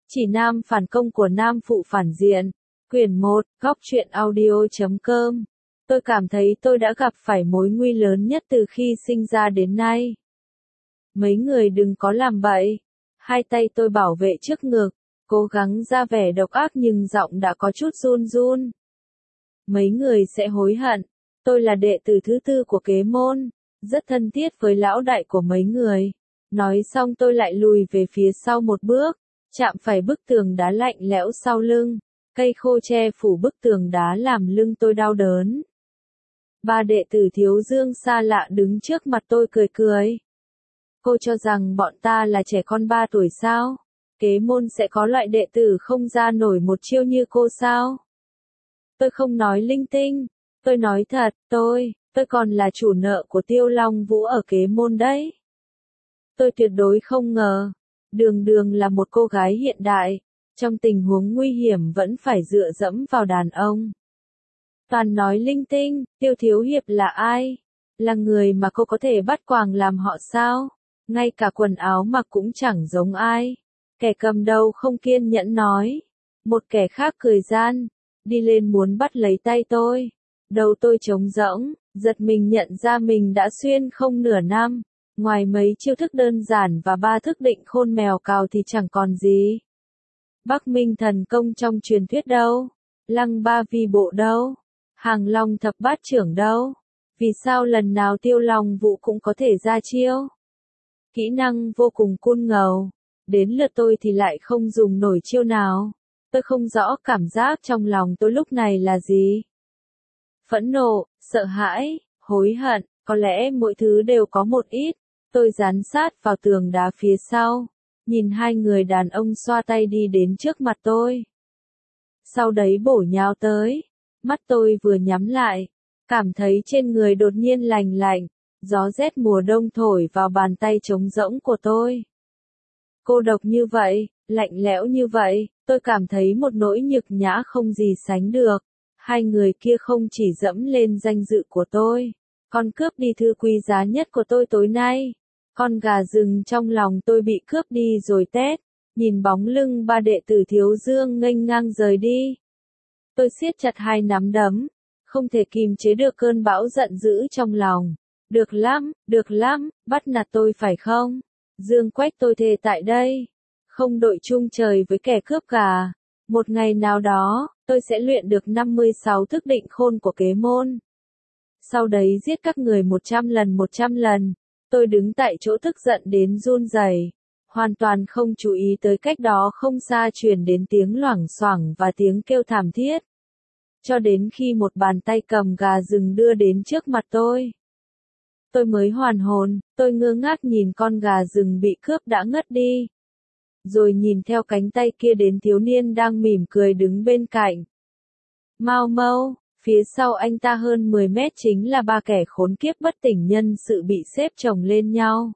Chỉ nam phản công của nam phụ phản diện. Quyển 1, góc truyện audio.com. Tôi cảm thấy tôi đã gặp phải mối nguy lớn nhất từ khi sinh ra đến nay. Mấy người đừng có làm bậy. Hai tay tôi bảo vệ trước ngực, cố gắng ra vẻ độc ác nhưng giọng đã có chút run run. Mấy người sẽ hối hận. Tôi là đệ tử thứ tư của kế môn, rất thân thiết với lão đại của mấy người. Nói xong tôi lại lùi về phía sau một bước, chạm phải bức tường đá lạnh lẽo sau lưng. Cây khô che phủ bức tường đá làm lưng tôi đau đớn. Ba đệ tử Thiếu Dương xa lạ đứng trước mặt tôi cười cười. Cô cho rằng bọn ta là trẻ con 3 tuổi sao? Kế môn sẽ có loại đệ tử không ra nổi một chiêu như cô sao? Tôi không nói linh tinh. Tôi nói thật, tôi còn là chủ nợ của Tiêu Long Vũ ở kế môn đấy. Tôi tuyệt đối không ngờ. Đường Đường là một cô gái hiện đại. Trong tình huống nguy hiểm vẫn phải dựa dẫm vào đàn ông. Toàn nói linh tinh, Tiêu Thiếu Hiệp là ai? Là người mà cô có thể bắt quàng làm họ sao? Ngay cả quần áo mặc cũng chẳng giống ai. Kẻ cầm đầu không kiên nhẫn nói. Một kẻ khác cười gian, đi lên muốn bắt lấy tay tôi. Đầu tôi trống rỗng, giật mình nhận ra mình đã xuyên không nửa năm. Ngoài mấy chiêu thức đơn giản và 3 thức định khôn mèo cào thì chẳng còn gì. Bắc Minh thần công trong truyền thuyết đâu? Lăng Ba Vi bộ đâu? Hàng Long thập bát trưởng đâu? Vì sao lần nào Tiêu Long Vũ cũng có thể ra chiêu? Kỹ năng vô cùng cool ngầu. Đến lượt tôi thì lại không dùng nổi chiêu nào. Tôi không rõ cảm giác trong lòng tôi lúc này là gì. Phẫn nộ, sợ hãi, hối hận, có lẽ mỗi thứ đều có một ít. Tôi dán sát vào tường đá phía sau, nhìn hai người đàn ông xoa tay đi đến trước mặt tôi. Sau đấy bổ nhào tới, mắt tôi vừa nhắm lại, cảm thấy trên người đột nhiên lành lạnh, gió rét mùa đông thổi vào bàn tay trống rỗng của tôi. Cô độc như vậy, lạnh lẽo như vậy, tôi cảm thấy một nỗi nhục nhã không gì sánh được. Hai người kia không chỉ dẫm lên danh dự của tôi, còn cướp đi thứ quý giá nhất của tôi tối nay. Con gà rừng trong lòng tôi bị cướp đi rồi tét, nhìn bóng lưng ba đệ tử Thiếu Dương nghênh ngang rời đi. Tôi siết chặt hai nắm đấm, không thể kìm chế được cơn bão giận dữ trong lòng. Được lắm, bắt nạt tôi phải không? Dương Quách tôi thề tại đây, không đội chung trời với kẻ cướp gà. Một ngày nào đó, tôi sẽ luyện được 56 thức định khôn của kế môn. Sau đấy giết các người 100 lần. Tôi đứng tại chỗ tức giận đến run rẩy, hoàn toàn không chú ý tới cách đó không xa truyền đến tiếng loảng xoảng và tiếng kêu thảm thiết. Cho đến khi một bàn tay cầm gà rừng đưa đến trước mặt tôi. Tôi mới hoàn hồn, tôi ngơ ngác nhìn con gà rừng bị cướp đã ngất đi. Rồi nhìn theo cánh tay kia đến thiếu niên đang mỉm cười đứng bên cạnh. Mau mau, phía sau anh ta hơn 10 mét chính là ba kẻ khốn kiếp bất tỉnh nhân sự bị xếp chồng lên nhau.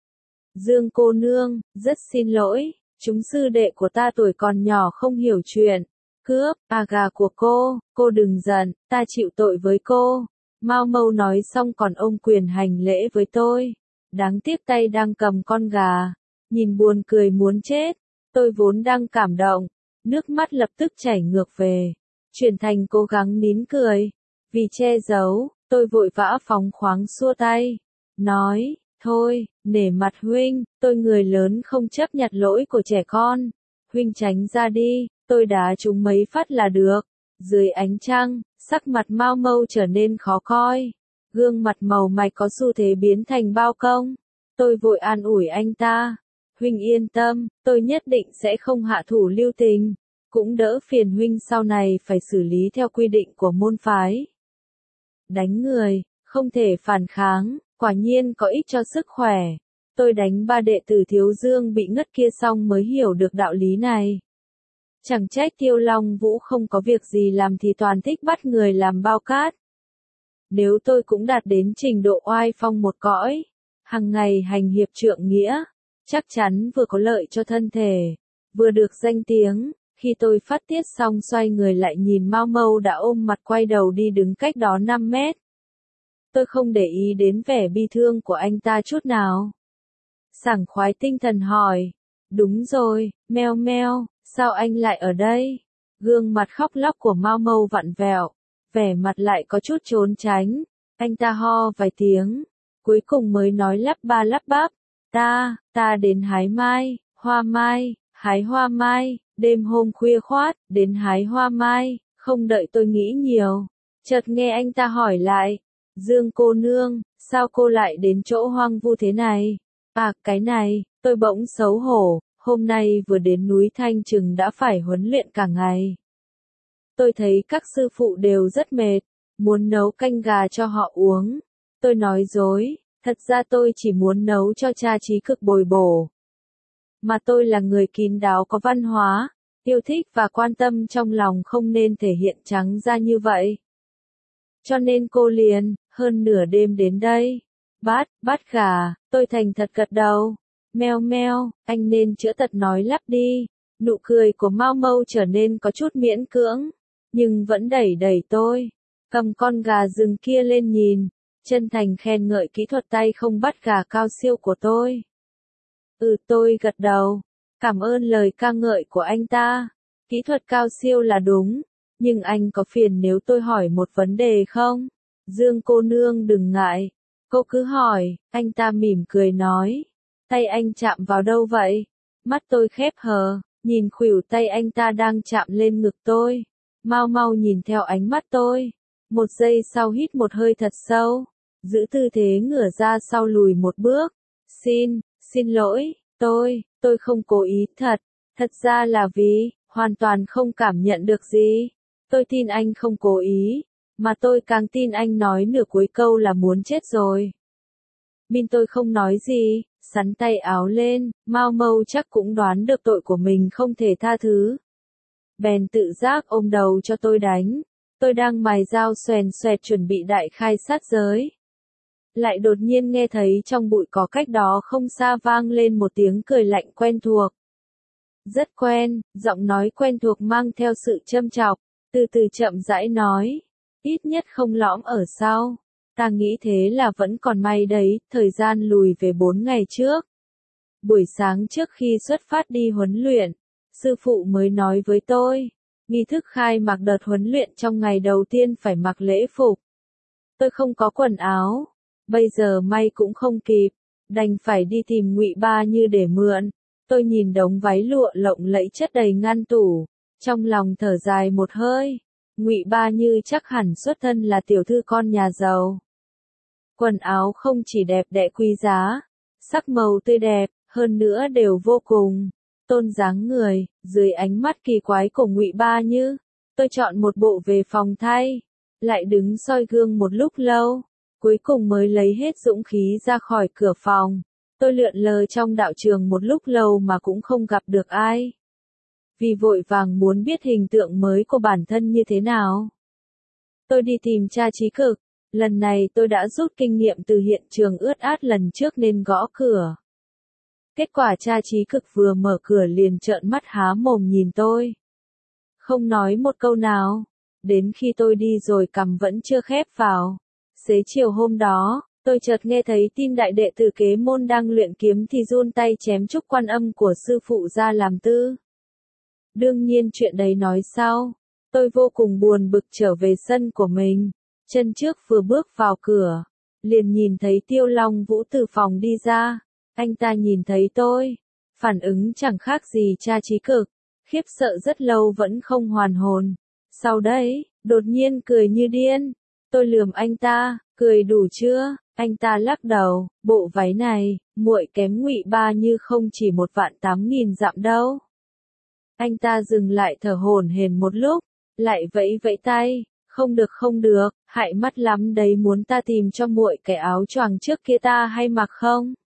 Dương cô nương, rất xin lỗi, chúng sư đệ của ta tuổi còn nhỏ không hiểu chuyện. Cướp, gà của cô đừng giận, ta chịu tội với cô. Mau mau nói xong còn ôm quyền hành lễ với tôi. Đáng tiếc tay đang cầm con gà. Nhìn buồn cười muốn chết. Tôi vốn đang cảm động. Nước mắt lập tức chảy ngược về. Chuyển thành cố gắng nín cười. Vì che giấu, tôi vội vã phóng khoáng xua tay. Nói, thôi, nể mặt huynh, tôi người lớn không chấp nhặt lỗi của trẻ con. Huynh tránh ra đi, tôi đá chúng mấy phát là được. Dưới ánh trăng, sắc mặt Mao Mâu trở nên khó coi. Gương mặt màu mạch có xu thế biến thành bao công. Tôi vội an ủi anh ta. Huynh yên tâm, tôi nhất định sẽ không hạ thủ lưu tình. Cũng đỡ phiền huynh sau này phải xử lý theo quy định của môn phái. Đánh người, không thể phản kháng, quả nhiên có ích cho sức khỏe. Tôi đánh ba đệ tử Thiếu Dương bị ngất kia xong mới hiểu được đạo lý này. Chẳng trách Tiêu Long Vũ không có việc gì làm thì toàn thích bắt người làm bao cát. Nếu tôi cũng đạt đến trình độ oai phong một cõi, hàng ngày hành hiệp trượng nghĩa, chắc chắn vừa có lợi cho thân thể, vừa được danh tiếng. Khi tôi phát tiết xong xoay người lại nhìn Mao Mâu đã ôm mặt quay đầu đi đứng cách đó 5 mét. Tôi không để ý đến vẻ bi thương của anh ta chút nào. Sảng khoái tinh thần hỏi. Đúng rồi, meo meo, sao anh lại ở đây? Gương mặt khóc lóc của Mao Mâu vặn vẹo, vẻ mặt lại có chút trốn tránh. Anh ta ho vài tiếng, cuối cùng mới nói lắp ba lắp bắp. Ta đến hái mai, hoa mai, hái hoa mai, đêm hôm khuya khoát, đến hái hoa mai, không đợi tôi nghĩ nhiều. Chợt nghe anh ta hỏi lại, Dương cô nương, sao cô lại đến chỗ hoang vu thế này? À, cái này, tôi bỗng xấu hổ, hôm nay vừa đến núi Thanh Trừng đã phải huấn luyện cả ngày. Tôi thấy các sư phụ đều rất mệt, muốn nấu canh gà cho họ uống. Tôi nói dối, thật ra tôi chỉ muốn nấu cho cha Trí Cực bồi bổ. Mà tôi là người kín đáo có văn hóa, yêu thích và quan tâm trong lòng không nên thể hiện trắng ra như vậy. Cho nên cô liền, hơn nửa đêm đến đây. Bát gà, tôi thành thật gật đầu. Meo meo, anh nên chữa tật nói lắp đi. Nụ cười của Mao Mâu trở nên có chút miễn cưỡng, nhưng vẫn đẩy tôi. Cầm con gà rừng kia lên nhìn, chân thành khen ngợi kỹ thuật tay không bắt gà cao siêu của tôi. Tôi gật đầu, cảm ơn lời ca ngợi của anh ta. Kỹ thuật cao siêu là đúng, nhưng anh có phiền nếu tôi hỏi một vấn đề không? Dương cô nương đừng ngại, cô cứ hỏi. Anh ta mỉm cười nói. Tay anh chạm vào đâu vậy? Mắt tôi khép hờ, nhìn khuỷu tay anh ta đang chạm lên ngực tôi. Mau nhìn theo ánh mắt tôi. Một giây sau hít một hơi thật sâu, giữ tư thế ngửa ra sau lùi một bước. Xin lỗi, tôi không cố ý thật ra là vì, hoàn toàn không cảm nhận được gì. Tôi tin anh không cố ý, mà tôi càng tin anh nói nửa cuối câu là muốn chết rồi. Min tôi không nói gì, sắn tay áo lên, Mao Mâu chắc cũng đoán được tội của mình không thể tha thứ. Bèn tự giác ôm đầu cho tôi đánh. Tôi đang mài dao xoèn xoẹt chuẩn bị đại khai sát giới. Lại đột nhiên nghe thấy trong bụi cỏ cách đó không xa vang lên một tiếng cười lạnh quen thuộc. Rất quen, giọng nói quen thuộc mang theo sự châm chọc, từ từ chậm rãi nói. Ít nhất không lõm ở sau. Ta nghĩ thế là vẫn còn may đấy, thời gian lùi về 4 ngày trước. Buổi sáng trước khi xuất phát đi huấn luyện, sư phụ mới nói với tôi, nghi thức khai mạc đợt huấn luyện trong ngày đầu tiên phải mặc lễ phục. Tôi không có quần áo, bây giờ may cũng không kịp, đành phải đi tìm Ngụy Ba Như để mượn. Tôi nhìn đống váy lụa lộng lẫy chất đầy ngăn tủ, trong lòng thở dài một hơi. Ngụy Ba Như chắc hẳn xuất thân là tiểu thư con nhà giàu. Quần áo không chỉ đẹp đẽ quý giá, sắc màu tươi đẹp, hơn nữa đều vô cùng tôn dáng người. Dưới ánh mắt kỳ quái của Ngụy Ba Như, tôi chọn một bộ về phòng thay, lại đứng soi gương một lúc lâu, cuối cùng mới lấy hết dũng khí ra khỏi cửa phòng. Tôi lượn lờ trong đạo trường một lúc lâu mà cũng không gặp được ai. Vì vội vàng muốn biết hình tượng mới của bản thân như thế nào, tôi đi tìm cha Trí Cực. Lần này tôi đã rút kinh nghiệm từ hiện trường ướt át lần trước nên gõ cửa. Kết quả cha Trí Cực vừa mở cửa liền trợn mắt há mồm nhìn tôi. Không nói một câu nào. Đến khi tôi đi rồi cằm vẫn chưa khép vào. Xế chiều hôm đó, tôi chợt nghe thấy tin đại đệ tử Kế Môn đang luyện kiếm thì run tay chém trúc Quan Âm của sư phụ ra làm tư. Đương nhiên chuyện đấy nói sau. Tôi vô cùng buồn bực trở về sân của mình. Chân trước vừa bước vào cửa, liền nhìn thấy Tiêu Long Vũ từ phòng đi ra. Anh ta nhìn thấy tôi, phản ứng chẳng khác gì cha Trí Cực, khiếp sợ rất lâu vẫn không hoàn hồn. Sau đấy, đột nhiên cười như điên. Tôi lườm anh ta, cười đủ chưa? Anh ta lắc đầu, bộ váy này, muội kém Ngụy Ba Như không chỉ 1.800.000 dặm đâu. Anh ta dừng lại thở hổn hển một lúc, lại vẫy vẫy tay. Không được, hại mắt lắm đấy, muốn ta tìm cho muội cái áo choàng trước kia ta hay mặc không?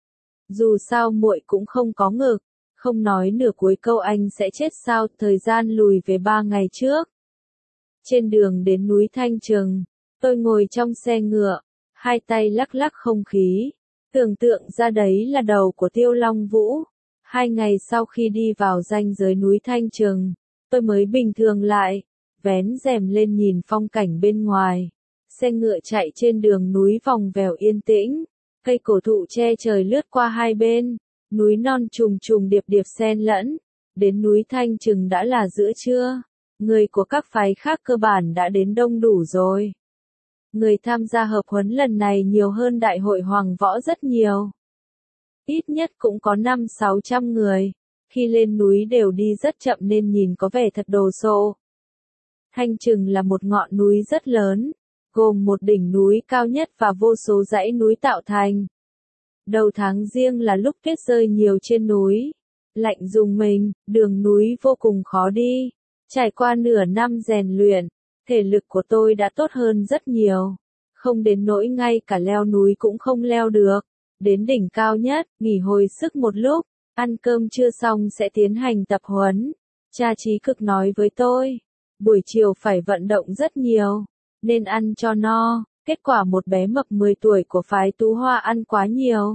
Dù sao muội cũng không có ngực. Không nói nửa cuối câu anh sẽ chết sao. Thời gian lùi về 3 ngày trước. Trên đường đến núi Thanh Trừng, tôi ngồi trong xe ngựa, hai tay lắc lắc không khí, tưởng tượng ra đấy là đầu của Tiêu Long Vũ. 2 ngày sau khi đi vào ranh giới núi Thanh Trừng, tôi mới bình thường lại. Vén rèm lên nhìn phong cảnh bên ngoài. Xe ngựa chạy trên đường núi vòng vèo yên tĩnh. Cây cổ thụ che trời lướt qua hai bên. Núi non trùng trùng điệp điệp xen lẫn. đến núi Thanh Trừng đã là giữa trưa. Người của các phái khác cơ bản đã đến đông đủ rồi. Người tham gia hợp huấn lần này nhiều hơn đại hội Hoàng Võ rất nhiều. Ít nhất cũng có 500-600 người. Khi lên núi đều đi rất chậm nên nhìn có vẻ thật đồ sộ. Thanh Trừng là một ngọn núi rất lớn, gồm một đỉnh núi cao nhất và vô số dãy núi tạo thành. Đầu tháng Giêng là lúc tuyết rơi nhiều trên núi. Lạnh rùng mình, đường núi vô cùng khó đi. Trải qua nửa năm rèn luyện, thể lực của tôi đã tốt hơn rất nhiều. Không đến nỗi ngay cả leo núi cũng không leo được. Đến đỉnh cao nhất, nghỉ hồi sức một lúc, ăn cơm trưa xong sẽ tiến hành tập huấn. Cha Chí Cực nói với tôi, buổi chiều phải vận động rất nhiều, nên ăn cho no. Kết quả một bé mập 10 tuổi của phái Tú Hoa ăn quá nhiều.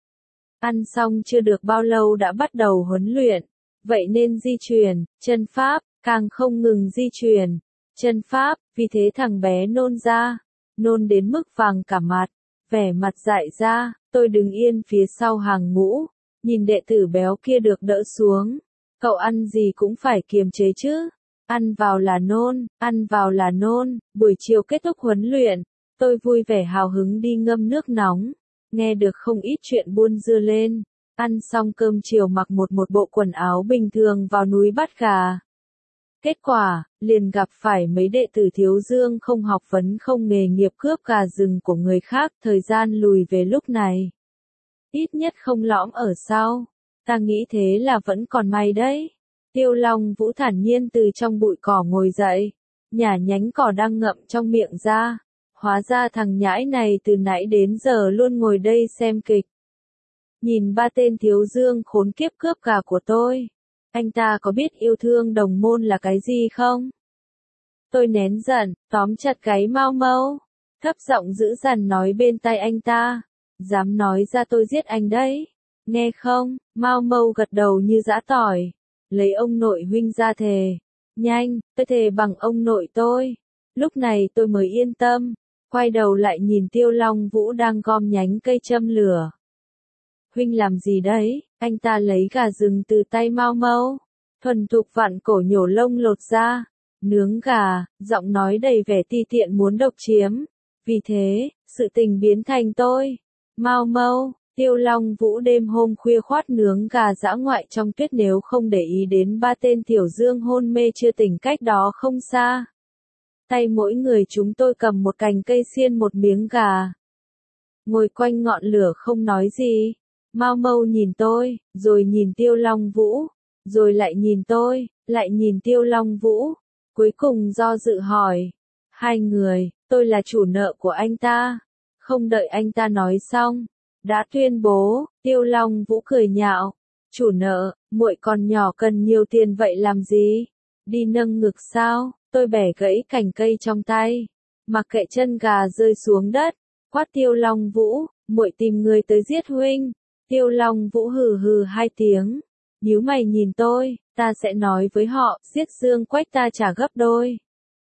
Ăn xong chưa được bao lâu đã bắt đầu huấn luyện, vậy nên di chuyển, chân pháp, càng không ngừng di chuyển, chân pháp, vì thế thằng bé nôn ra, nôn đến mức vàng cả mặt, vẻ mặt dại ra. Tôi đứng yên phía sau hàng ngũ, nhìn đệ tử béo kia được đỡ xuống. Cậu ăn gì cũng phải kiềm chế chứ. Ăn vào là nôn, ăn vào là nôn. Buổi chiều kết thúc huấn luyện, tôi vui vẻ hào hứng đi ngâm nước nóng. Nghe được không ít chuyện buôn dưa lên. Ăn xong cơm chiều mặc một bộ quần áo bình thường vào núi bắt gà. Kết quả, liền gặp phải mấy đệ tử Thiếu Dương không học vấn không nghề nghiệp cướp gà rừng của người khác. Thời gian lùi về lúc này. Ít nhất không lõm ở sau. Ta nghĩ thế là vẫn còn may đấy. Tiêu Long Vũ thản nhiên từ trong bụi cỏ ngồi dậy. Nhả nhánh cỏ đang ngậm trong miệng ra. Hóa ra thằng nhãi này từ nãy đến giờ luôn ngồi đây xem kịch. Nhìn ba tên Thiếu Dương khốn kiếp cướp gà của tôi. Anh ta có biết yêu thương đồng môn là cái gì không? Tôi nén giận, tóm chặt gáy Mao Mâu. Thấp giọng dữ dằn nói bên tai anh ta. Dám nói ra tôi giết anh đấy. Nghe không? Mao Mâu gật đầu như giã tỏi. Lấy ông nội huynh ra thề. Nhanh, tôi thề bằng ông nội tôi. Lúc này tôi mới yên tâm. Quay đầu lại nhìn Tiêu Long Vũ đang gom nhánh cây châm lửa. Huynh làm gì đấy? Anh ta lấy gà rừng từ tay Mao Mâu. Thuần thục vặn cổ nhổ lông lột ra. Nướng gà, giọng nói đầy vẻ ti tiện muốn độc chiếm. Vì thế, sự tình biến thành tôi. Mao Mâu, Tiêu Long Vũ đêm hôm khuya khoắt nướng gà dã ngoại trong tuyết nếu không để ý đến ba tên Tiểu Dương hôn mê chưa tỉnh cách đó không xa. Tay mỗi người chúng tôi cầm một cành cây xiên một miếng gà. Ngồi quanh ngọn lửa không nói gì. Mao Mâu nhìn tôi, rồi nhìn Tiêu Long Vũ, rồi lại nhìn tôi, lại nhìn Tiêu Long Vũ. Cuối cùng do dự hỏi. Hai người, tôi là chủ nợ của anh ta. Không đợi anh ta nói xong, đã tuyên bố. Tiêu Long Vũ cười nhạo. Chủ nợ, muội còn nhỏ cần nhiều tiền vậy làm gì? Đi nâng ngực sao? Tôi bẻ gãy cành cây trong tay. Mặc kệ chân gà rơi xuống đất. Quát Tiêu Long Vũ, muội tìm người tới giết huynh. Tiêu Long Vũ hừ hừ hai tiếng. Nhíu mày nhìn tôi, ta sẽ nói với họ, giết Dương Quách ta trả gấp đôi.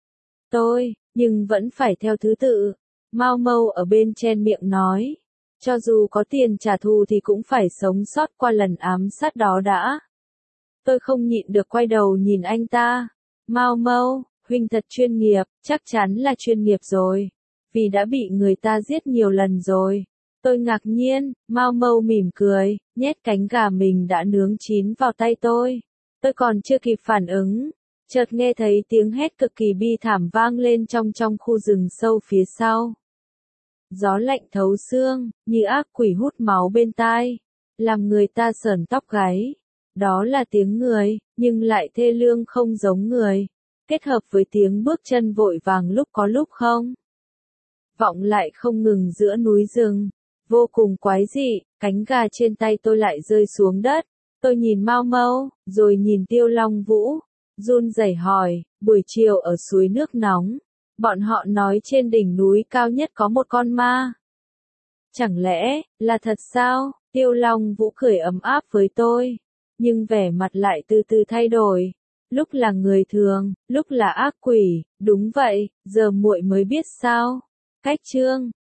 Nhưng vẫn phải theo thứ tự. Mao Mâu ở bên chen miệng nói. Cho dù có tiền trả thù thì cũng phải sống sót qua lần ám sát đó đã. Tôi không nhịn được quay đầu nhìn anh ta. Mao Mâu, huynh thật chuyên nghiệp, chắc chắn là chuyên nghiệp rồi. Vì đã bị người ta giết nhiều lần rồi. Tôi ngạc nhiên, Mao Mâu mỉm cười, nhét cánh gà mình đã nướng chín vào tay tôi. Tôi còn chưa kịp phản ứng. Chợt nghe thấy tiếng hét cực kỳ bi thảm vang lên trong khu rừng sâu phía sau. Gió lạnh thấu xương, như ác quỷ hút máu bên tai, làm người ta sởn tóc gáy. Đó là tiếng người, nhưng lại thê lương không giống người, kết hợp với tiếng bước chân vội vàng lúc có lúc không. Vọng lại không ngừng giữa núi rừng, vô cùng quái dị, cánh gà trên tay tôi lại rơi xuống đất. Tôi nhìn Mao Mâu, rồi nhìn Tiêu Long Vũ, run rẩy hỏi, buổi chiều ở suối nước nóng, bọn họ nói trên đỉnh núi cao nhất có một con ma. Chẳng lẽ, là thật sao? Tiêu Long Vũ cười ấm áp với tôi, nhưng vẻ mặt lại từ từ thay đổi. Lúc là người thường, lúc là ác quỷ, đúng vậy, giờ muội mới biết sao. Cách chương